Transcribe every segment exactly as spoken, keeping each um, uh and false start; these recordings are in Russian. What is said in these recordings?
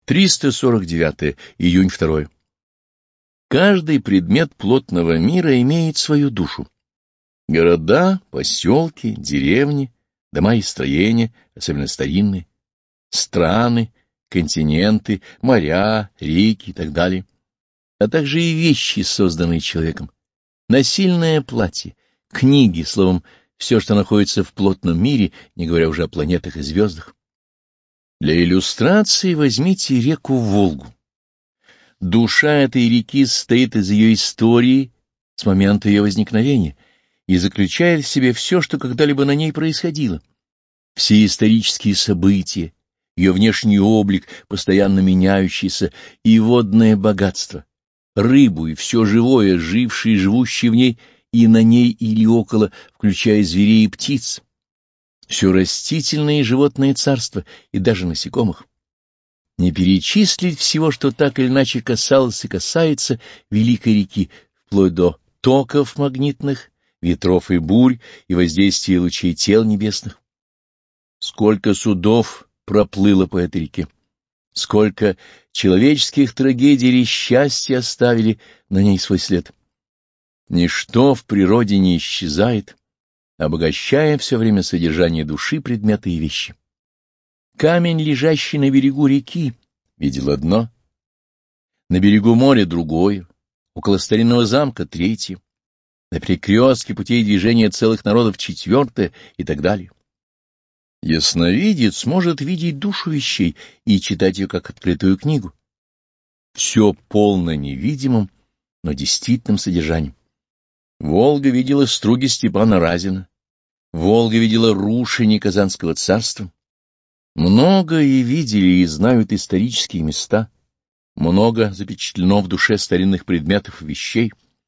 триста сорок девятое. Июнь второй. Каждый предмет плотного мира имеет свою душу. Города, поселки, деревни, дома и строения, особенно старинные, страны, континенты, моря, реки и так далее, а также и вещи, созданные человеком, насильное платье, книги, словом, все, что находится в плотном мире, не говоря уже о планетах и звездах. Для иллюстрации возьмите реку Волгу. Душа этой реки состоит из ее истории с момента ее возникновения и заключает в себе все, что когда-либо на ней происходило. Все исторические события, ее внешний облик, постоянно меняющийся, и водное богатство, рыбу и все живое, жившее и живущее в ней, и на ней или около, включая зверей и птиц, все растительное и животное царство, и даже насекомых. Не перечислить всего, что так или иначе касалось и касается великой реки, вплоть до токов магнитных, ветров и бурь, и воздействия лучей тел небесных. Сколько судов проплыло по этой реке, сколько человеческих трагедий или счастья оставили на ней свой след. Ничто в природе не исчезает, обогащая все время содержание души, предметы и вещи. Камень, лежащий на берегу реки, видел одно, на берегу моря другое, около старинного замка третье, на перекрестке путей движения целых народов четвертое и так далее. Ясновидец может видеть душу вещей и читать ее как открытую книгу. Все полно невидимым, но действительным содержанием. Волга видела струги Степана Разина, Волга видела рушение Казанского царства. Многое видели и знают исторические места, много запечатлено в душе старинных предметов и вещей.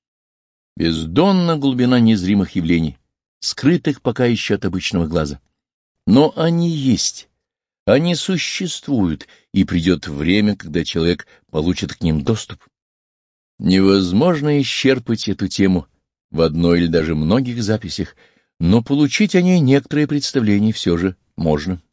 Бездонна глубина незримых явлений, скрытых пока еще от обычного глаза. Но они есть, они существуют, и придет время, когда человек получит к ним доступ. Невозможно исчерпать эту тему в одной или даже многих записях, но получить о ней некоторое представление все же можно.